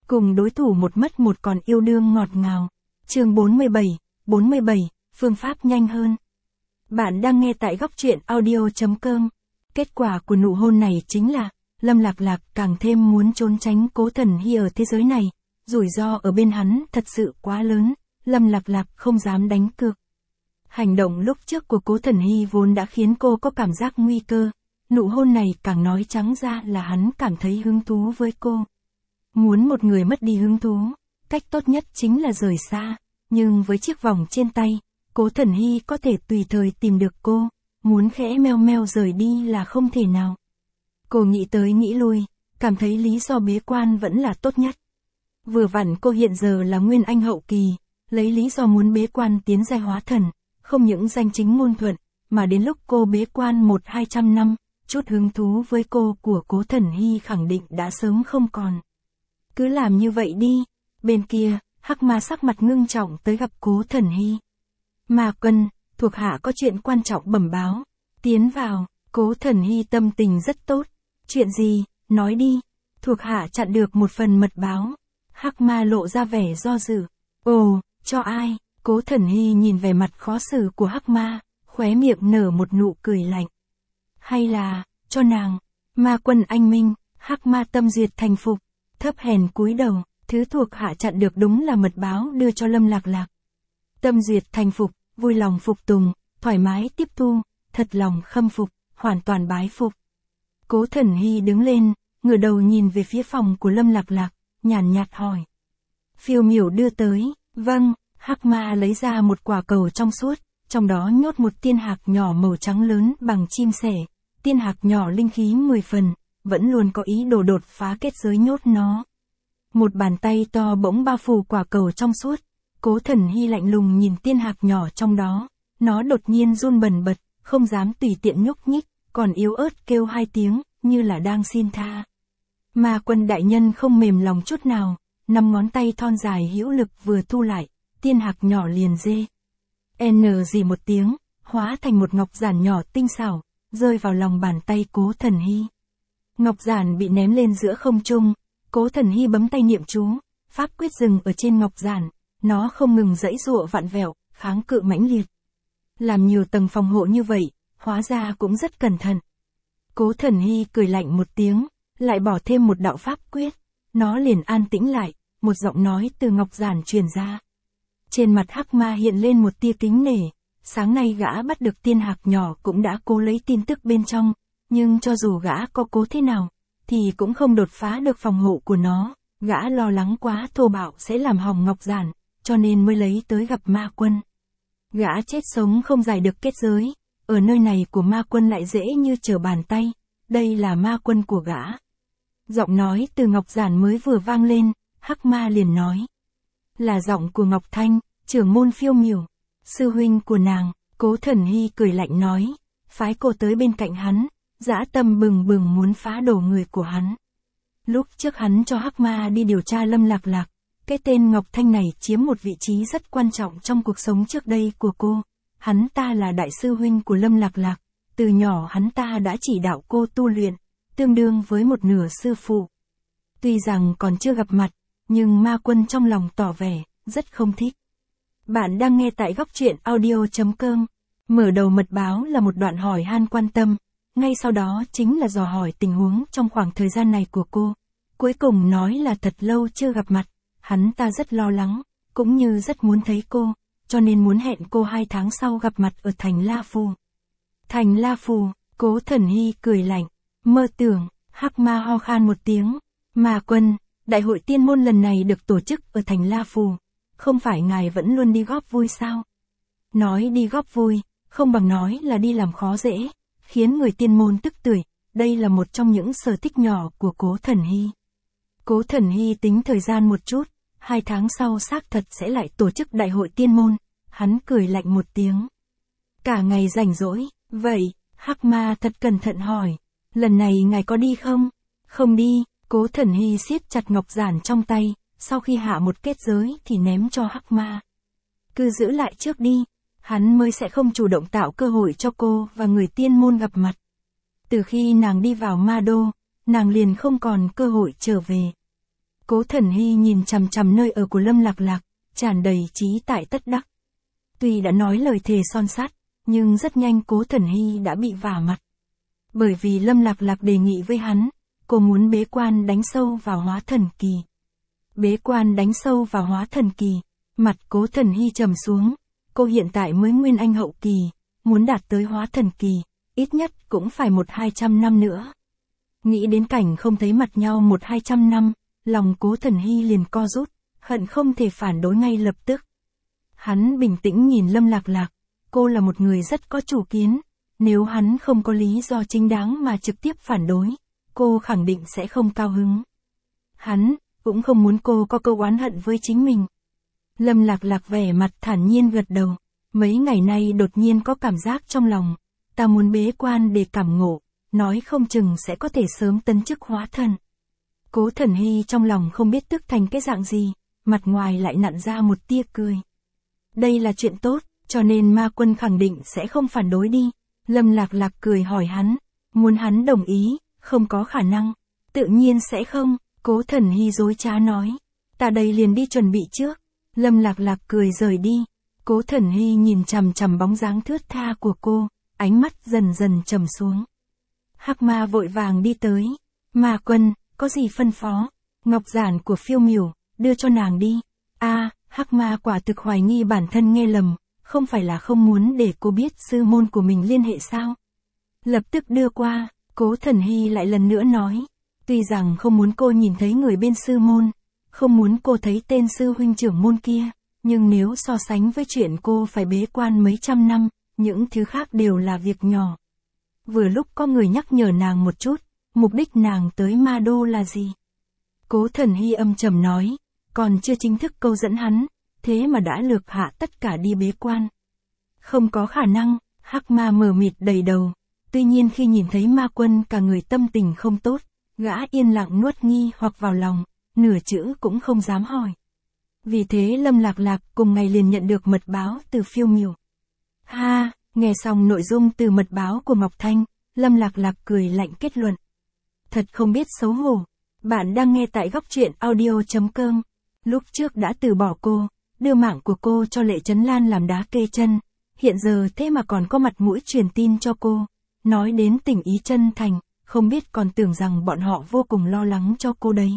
cùng đối thủ một mất một còn yêu đương ngọt ngào. Chương 47, phương pháp nhanh hơn. Bạn đang nghe tại góc truyện audio.com. Kết quả của nụ hôn này chính là, Lâm Lạc Lạc càng thêm muốn trốn tránh Cố Thần Hy ở thế giới này, rủi ro ở bên hắn thật sự quá lớn, Lâm Lạc Lạc không dám đánh cược. Hành động lúc trước của Cố Thần Hy vốn đã khiến cô có cảm giác nguy cơ, nụ hôn này càng nói trắng ra là hắn cảm thấy hứng thú với cô. Muốn một người mất đi hứng thú, cách tốt nhất chính là rời xa, nhưng với chiếc vòng trên tay, Cố Thần Hy có thể tùy thời tìm được cô, muốn khẽ meo meo rời đi là không thể nào. Cô nghĩ tới nghĩ lui, cảm thấy lý do bế quan vẫn là tốt nhất. Vừa vặn cô hiện giờ là Nguyên Anh hậu kỳ, lấy lý do muốn bế quan tiến giai hóa thần, không những danh chính ngôn thuận, mà đến lúc cô bế quan 100-200 năm, chút hứng thú với cô của Cố Thần Hy khẳng định đã sớm không còn. Cứ làm như vậy đi. Bên kia, Hắc Ma sắc mặt ngưng trọng tới gặp Cố Thần Hy. Ma Quân, thuộc hạ có chuyện quan trọng bẩm báo. Tiến vào, Cố Thần Hy tâm tình rất tốt. Chuyện gì, nói đi. Thuộc hạ chặn được một phần mật báo. Hắc Ma lộ ra vẻ do dự. Ồ, cho ai? Cố Thần Hy nhìn vẻ mặt khó xử của Hắc Ma, khóe miệng nở một nụ cười lạnh. Hay là, cho nàng. Ma Quân anh minh, Hắc Ma tâm duyệt thành phục, thấp hèn cúi đầu, thứ thuộc hạ chặn được đúng là mật báo đưa cho Lâm Lạc Lạc. Tâm duyệt thành phục, vui lòng phục tùng, thoải mái tiếp thu, thật lòng khâm phục, hoàn toàn bái phục. Cố Thần Hy đứng lên, ngửa đầu nhìn về phía phòng của Lâm Lạc Lạc, nhàn nhạt hỏi. Phiêu miểu đưa tới, vâng. Hắc Ma lấy ra một quả cầu trong suốt, trong đó nhốt một tiên hạc nhỏ màu trắng lớn bằng chim sẻ. Tiên hạc nhỏ linh khí 10 phần, vẫn luôn có ý đồ đột phá kết giới nhốt nó. Một bàn tay to bỗng bao phủ quả cầu trong suốt. Cố Thần Hy lạnh lùng nhìn tiên hạc nhỏ trong đó, nó đột nhiên run bần bật, không dám tùy tiện nhúc nhích, còn yếu ớt kêu 2 tiếng, như là đang xin tha. Ma Quân đại nhân không mềm lòng chút nào, 5 ngón tay thon dài hữu lực vừa thu lại, tiên hạc nhỏ liền rê. Gì một tiếng, hóa thành một ngọc giản nhỏ tinh xảo, rơi vào lòng bàn tay Cố Thần Hy. Ngọc giản bị ném lên giữa không trung, Cố Thần Hy bấm tay niệm chú, pháp quyết dừng ở trên ngọc giản, nó không ngừng giãy giụa vặn vẹo, kháng cự mãnh liệt. Làm nhiều tầng phòng hộ như vậy, hóa ra cũng rất cẩn thận. Cố Thần Hy cười lạnh một tiếng, lại bỏ thêm một đạo pháp quyết, nó liền an tĩnh lại, một giọng nói từ ngọc giản truyền ra. Trên mặt Hắc Ma hiện lên một tia kính nể, sáng nay gã bắt được tiên hạc nhỏ cũng đã cố lấy tin tức bên trong, nhưng cho dù gã có cố thế nào, thì cũng không đột phá được phòng hộ của nó, gã lo lắng quá thô bạo sẽ làm hỏng ngọc giản, cho nên mới lấy tới gặp Ma Quân. Gã chết sống không giải được kết giới, ở nơi này của Ma Quân lại dễ như trở bàn tay, đây là Ma Quân của gã. Giọng nói từ ngọc giản mới vừa vang lên, Hắc Ma liền nói. Là giọng của Ngọc Thanh, trưởng môn Phiêu Miểu, sư huynh của nàng. Cố Thần Hy cười lạnh nói, phái cô tới bên cạnh hắn, dã tâm bừng bừng muốn phá đổ người của hắn. Lúc trước hắn cho Hắc Ma đi điều tra Lâm Lạc Lạc, cái tên Ngọc Thanh này chiếm một vị trí rất quan trọng trong cuộc sống trước đây của cô. Hắn ta là đại sư huynh của Lâm Lạc Lạc, từ nhỏ hắn ta đã chỉ đạo cô tu luyện, tương đương với một nửa sư phụ. Tuy rằng còn chưa gặp mặt, nhưng Ma Quân trong lòng tỏ vẻ, rất không thích. Bạn đang nghe tại góc truyện audio.com. Mở đầu mật báo là một đoạn hỏi han quan tâm, ngay sau đó chính là dò hỏi tình huống trong khoảng thời gian này của cô. Cuối cùng nói là thật lâu chưa gặp mặt, hắn ta rất lo lắng, cũng như rất muốn thấy cô, cho nên muốn hẹn cô 2 tháng sau gặp mặt ở thành La Phù. Thành La Phù, Cố Thần Hy cười lạnh, mơ tưởng. Hắc Ma ho khan một tiếng. Ma Quân, đại hội tiên môn lần này được tổ chức ở thành La Phù, không phải ngài vẫn luôn đi góp vui sao? Nói đi góp vui, không bằng nói là đi làm khó dễ, khiến người tiên môn tức tưởi, đây là một trong những sở thích nhỏ của Cố Thần Hy. Cố Thần Hy tính thời gian một chút, 2 tháng sau xác thật sẽ lại tổ chức đại hội tiên môn, hắn cười lạnh một tiếng. Cả ngày rảnh rỗi, vậy, Hắc Ma thật cẩn thận hỏi, lần này ngài có đi không? Không đi. Cố Thần Hy siết chặt ngọc giản trong tay, sau khi hạ một kết giới thì ném cho Hắc Ma. Cứ giữ lại trước đi, hắn mới sẽ không chủ động tạo cơ hội cho cô và người tiên môn gặp mặt. Từ khi nàng đi vào Ma Đô, nàng liền không còn cơ hội trở về. Cố Thần Hy nhìn chằm chằm nơi ở của Lâm Lạc Lạc, tràn đầy chí tại tất đắc. Tuy đã nói lời thề son sắt, nhưng rất nhanh Cố Thần Hy đã bị vả mặt. Bởi vì Lâm Lạc Lạc đề nghị với hắn, cô muốn bế quan đánh sâu vào hóa thần kỳ. Bế quan đánh sâu vào hóa thần kỳ, mặt Cố Thần Hy trầm xuống, cô hiện tại mới nguyên anh hậu kỳ, muốn đạt tới hóa thần kỳ, ít nhất cũng phải 100-200 năm nữa. Nghĩ đến cảnh không thấy mặt nhau 100-200 năm, lòng Cố Thần Hy liền co rút, hận không thể phản đối ngay lập tức. Hắn bình tĩnh nhìn Lâm Lạc Lạc, cô là một người rất có chủ kiến, nếu hắn không có lý do chính đáng mà trực tiếp phản đối, cô khẳng định sẽ không cao hứng. Hắn cũng không muốn cô có câu oán hận với chính mình. Lâm Lạc Lạc vẻ mặt thản nhiên gật đầu, mấy ngày nay đột nhiên có cảm giác trong lòng, ta muốn bế quan để cảm ngộ, nói không chừng sẽ có thể sớm tấn chức hóa thần. Cố Thần Hy trong lòng không biết tức thành cái dạng gì, mặt ngoài lại nặn ra một tia cười. Đây là chuyện tốt, cho nên Ma Quân khẳng định sẽ không phản đối đi. Lâm Lạc Lạc cười hỏi hắn, muốn hắn đồng ý, không có khả năng, tự nhiên sẽ không. Cố Thần Hy dối trá nói, ta đây liền đi chuẩn bị trước. Lâm Lạc Lạc cười rời đi. Cố Thần Hy nhìn chằm chằm bóng dáng thướt tha của cô, ánh mắt dần dần trầm xuống. Hắc Ma vội vàng đi tới. Ma Quân, có gì phân phó? Ngọc giản của Phiêu Miểu, đưa cho nàng đi. Hắc Ma quả thực hoài nghi bản thân nghe lầm, không phải là không muốn để cô biết sư môn của mình liên hệ sao? Lập tức đưa qua, Cố Thần Hy lại lần nữa nói. Tuy rằng không muốn cô nhìn thấy người bên sư môn, không muốn cô thấy tên sư huynh trưởng môn kia, nhưng nếu so sánh với chuyện cô phải bế quan mấy trăm năm, những thứ khác đều là việc nhỏ. Vừa lúc có người nhắc nhở nàng một chút, mục đích nàng tới Ma Đô là gì? Cố Thần Hy âm trầm nói, còn chưa chính thức câu dẫn hắn, thế mà đã lược hạ tất cả đi bế quan. Không có khả năng, Hắc Ma mờ mịt đầy đầu, tuy nhiên khi nhìn thấy Ma Quân cả người tâm tình không tốt, gã yên lặng nuốt nghi hoặc vào lòng, nửa chữ cũng không dám hỏi. Vì thế Lâm Lạc Lạc cùng ngày liền nhận được mật báo từ Phiêu Miểu. Nghe xong nội dung từ mật báo của Ngọc Thanh, Lâm Lạc Lạc cười lạnh kết luận. Thật không biết xấu hổ. Bạn đang nghe tại góc truyện audio.com. Lúc trước đã từ bỏ cô, đưa mạng của cô cho Lệ Chấn Lan làm đá kê chân, hiện giờ thế mà còn có mặt mũi truyền tin cho cô, nói đến tình ý chân thành, không biết còn tưởng rằng bọn họ vô cùng lo lắng cho cô đấy.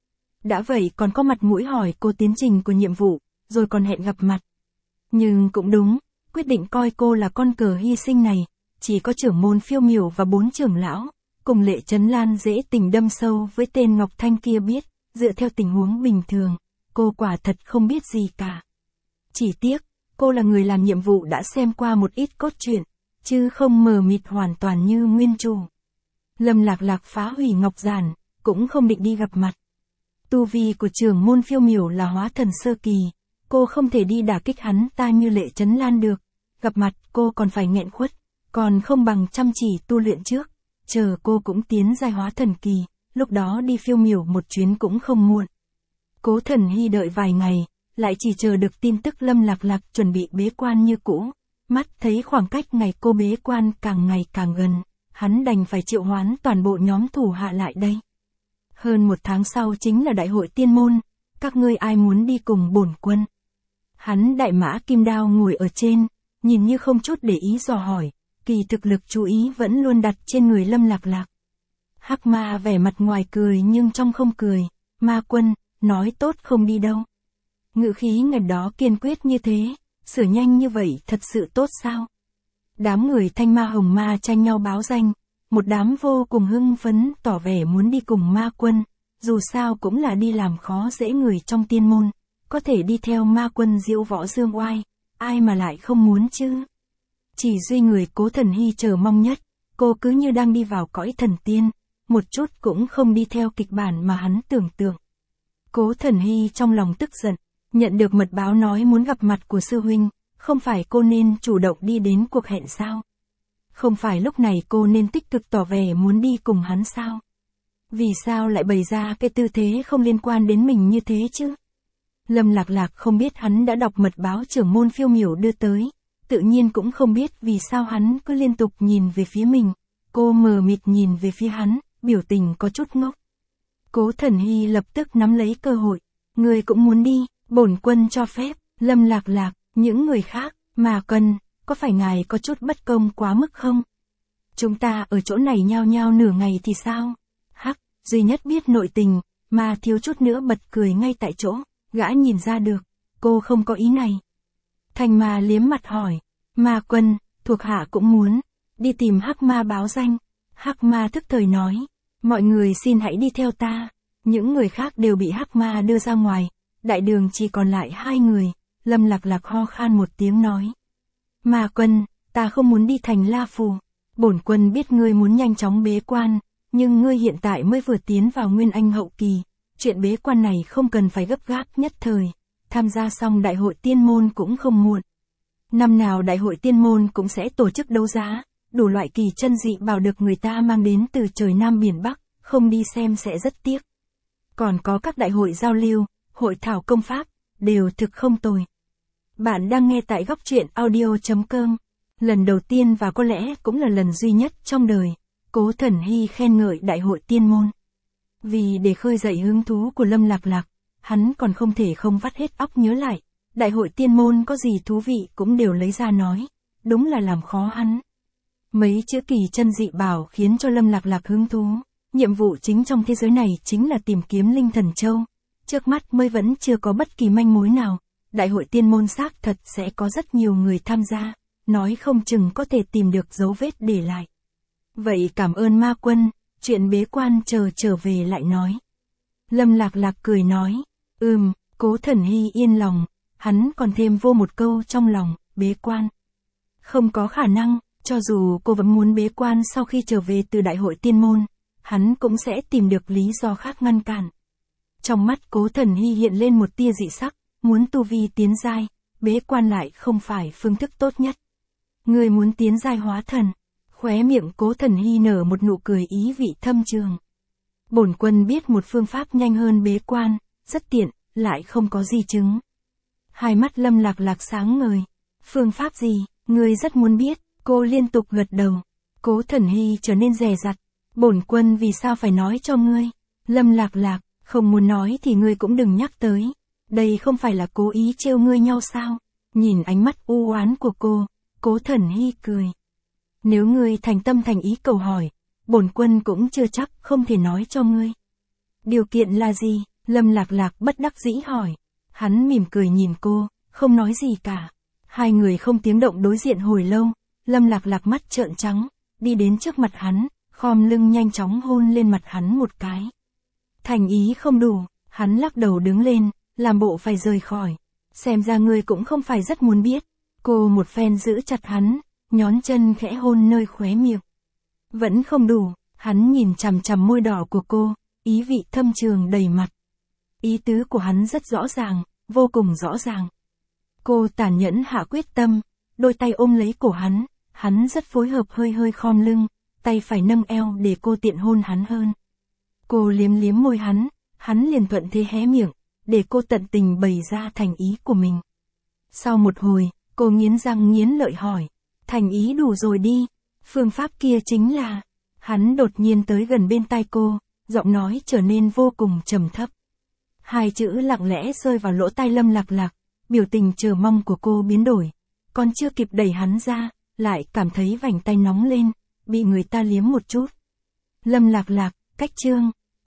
Đã vậy còn có mặt mũi hỏi cô tiến trình của nhiệm vụ, rồi còn hẹn gặp mặt. Nhưng cũng đúng, quyết định coi cô là con cờ hy sinh này, chỉ có trưởng môn Phiêu Miểu và 4 trưởng lão, cùng Lệ Chấn Lan dễ tình đâm sâu với tên Ngọc Thanh kia biết, dựa theo tình huống bình thường, cô quả thật không biết gì cả. Chỉ tiếc, cô là người làm nhiệm vụ đã xem qua một ít cốt truyện, chứ không mờ mịt hoàn toàn như nguyên chủ. Lâm Lạc Lạc phá hủy ngọc giản, cũng không định đi gặp mặt. Tu vi của trưởng môn Phiêu Miểu là hóa thần sơ kỳ, cô không thể đi đả kích hắn ta như Lệ Chấn Lan được. Gặp mặt cô còn phải nghẹn khuất, còn không bằng chăm chỉ tu luyện trước, chờ cô cũng tiến giai hóa thần kỳ, lúc đó đi Phiêu Miểu một chuyến cũng không muộn. Cố Thần Hy đợi vài ngày, lại chỉ chờ được tin tức Lâm Lạc Lạc chuẩn bị bế quan như cũ, mắt thấy khoảng cách ngày cô bế quan càng ngày càng gần, hắn đành phải triệu hoán toàn bộ nhóm thủ hạ lại đây. Hơn 1 tháng sau chính là đại hội tiên môn, các ngươi ai muốn đi cùng bổn quân? Hắn đại mã kim đao ngồi ở trên, nhìn như không chút để ý dò hỏi, kỳ thực lực chú ý vẫn luôn đặt trên người Lâm Lạc Lạc. Hắc Ma vẻ mặt ngoài cười nhưng trong không cười, Ma Quân, nói tốt không đi đâu. Ngữ khí ngày đó kiên quyết như thế, sửa nhanh như vậy thật sự tốt sao? Đám người Thanh Ma Hồng Ma tranh nhau báo danh, một đám vô cùng hưng phấn tỏ vẻ muốn đi cùng Ma Quân, dù sao cũng là đi làm khó dễ người trong tiên môn, có thể đi theo Ma Quân diễu võ dương oai, ai mà lại không muốn chứ? Chỉ duy người Cố Thần Hy chờ mong nhất, cô cứ như đang đi vào cõi thần tiên, một chút cũng không đi theo kịch bản mà hắn tưởng tượng. Cố Thần Hy trong lòng tức giận, nhận được mật báo nói muốn gặp mặt của sư huynh, không phải cô nên chủ động đi đến cuộc hẹn sao? Không phải lúc này cô nên tích cực tỏ vẻ muốn đi cùng hắn sao? Vì sao lại bày ra cái tư thế không liên quan đến mình như thế chứ? Lâm Lạc Lạc không biết hắn đã đọc mật báo trưởng môn Phiêu Miểu đưa tới, tự nhiên cũng không biết vì sao hắn cứ liên tục nhìn về phía mình. Cô mờ mịt nhìn về phía hắn, biểu tình có chút ngốc. Cố Thần Hy lập tức nắm lấy cơ hội. Ngươi cũng muốn đi, bổn quân cho phép. Lâm Lạc Lạc, những người khác, mà cần, có phải ngài có chút bất công quá mức không? Chúng ta ở chỗ này nhao nhao nửa ngày thì sao? Hắc, duy nhất biết nội tình, mà thiếu chút nữa bật cười ngay tại chỗ, gã nhìn ra được, cô không có ý này. Thành Ma liếm mặt hỏi, Ma Quân, thuộc hạ cũng muốn, đi tìm Hắc Ma báo danh. Hắc Ma thức thời nói, mọi người xin hãy đi theo ta. Những người khác đều bị Hắc Ma đưa ra ngoài, đại đường chỉ còn lại 2 người. Lâm Lạc Lạc ho khan một tiếng nói, Ma Quân, ta không muốn đi thành La Phù. Bổn quân biết ngươi muốn nhanh chóng bế quan, nhưng ngươi hiện tại mới vừa tiến vào Nguyên Anh hậu kỳ, chuyện bế quan này không cần phải gấp gáp nhất thời, tham gia xong đại hội tiên môn cũng không muộn. Năm nào đại hội tiên môn cũng sẽ tổ chức đấu giá, đủ loại kỳ chân dị bảo được người ta mang đến từ trời Nam biển Bắc, không đi xem sẽ rất tiếc. Còn có các đại hội giao lưu, hội thảo công pháp, đều thực không tồi. Bạn đang nghe tại góc truyện audio.com. Lần đầu tiên và có lẽ cũng là lần duy nhất trong đời, Cố Thần Hy khen ngợi đại hội tiên môn. Vì để khơi dậy hứng thú của Lâm Lạc Lạc, hắn còn không thể không vắt hết óc nhớ lại, đại hội tiên môn có gì thú vị cũng đều lấy ra nói, đúng là làm khó hắn. Mấy chữ kỳ chân dị bảo khiến cho Lâm Lạc Lạc hứng thú, nhiệm vụ chính trong thế giới này chính là tìm kiếm linh thần châu, trước mắt mới vẫn chưa có bất kỳ manh mối nào, đại hội tiên môn xác thật sẽ có rất nhiều người tham gia. Nói không chừng có thể tìm được dấu vết để lại. Vậy cảm ơn Ma Quân, chuyện bế quan trở về lại nói. Lâm Lạc Lạc cười nói, Cố Thần Hy yên lòng, hắn còn thêm vô một câu trong lòng, bế quan. Không có khả năng, cho dù cô vẫn muốn bế quan sau khi trở về từ đại hội tiên môn, hắn cũng sẽ tìm được lý do khác ngăn cản. Trong mắt Cố Thần Hy hiện lên một tia dị sắc, muốn tu vi tiến giai, bế quan lại không phải phương thức tốt nhất. Ngươi muốn tiến giai hóa thần. Khóe miệng Cố Thần Hy nở một nụ cười ý vị thâm trường. Bổn quân biết một phương pháp nhanh hơn bế quan, rất tiện, lại không có di chứng. Hai mắt Lâm Lạc Lạc sáng ngời. Phương pháp gì, ngươi rất muốn biết, cô liên tục gật đầu. Cố Thần Hy trở nên dè dặt. Bổn quân vì sao phải nói cho ngươi? Lâm Lạc Lạc, không muốn nói thì ngươi cũng đừng nhắc tới. Đây không phải là cố ý trêu ngươi nhau sao? Nhìn ánh mắt u oán của cô, Cố Thần Hy cười. Nếu ngươi thành tâm thành ý cầu hỏi, bổn quân cũng chưa chắc không thể nói cho ngươi. Điều kiện là gì? Lâm Lạc Lạc bất đắc dĩ hỏi. Hắn mỉm cười nhìn cô, không nói gì cả. Hai người không tiếng động đối diện hồi lâu, Lâm Lạc Lạc mắt trợn trắng, đi đến trước mặt hắn, khom lưng nhanh chóng hôn lên mặt hắn một cái. Thành ý không đủ, hắn lắc đầu đứng lên, làm bộ phải rời khỏi. Xem ra ngươi cũng không phải rất muốn biết. Cô một phen giữ chặt hắn, nhón chân khẽ hôn nơi khóe miệng. Vẫn không đủ, hắn nhìn chằm chằm môi đỏ của cô, ý vị thâm trường đầy mặt. Ý tứ của hắn rất rõ ràng, vô cùng rõ ràng. Cô tàn nhẫn hạ quyết tâm, đôi tay ôm lấy cổ hắn rất phối hợp hơi hơi khom lưng, tay phải nâng eo để cô tiện hôn hắn hơn. Cô liếm liếm môi hắn liền thuận thế hé miệng, để cô tận tình bày ra thành ý của mình. Sau một hồi, cô nghiến răng nghiến lợi hỏi, thành ý đủ rồi đi, phương pháp kia chính là... Hắn đột nhiên tới gần bên tai cô, giọng nói trở nên vô cùng trầm thấp. Hai chữ lặng lẽ rơi vào lỗ tai Lâm Lạc Lạc, biểu tình chờ mong của cô biến đổi. Còn chưa kịp đẩy hắn ra, lại cảm thấy vành tay nóng lên, bị người ta liếm một chút. Lâm Lạc Lạc, cách chương.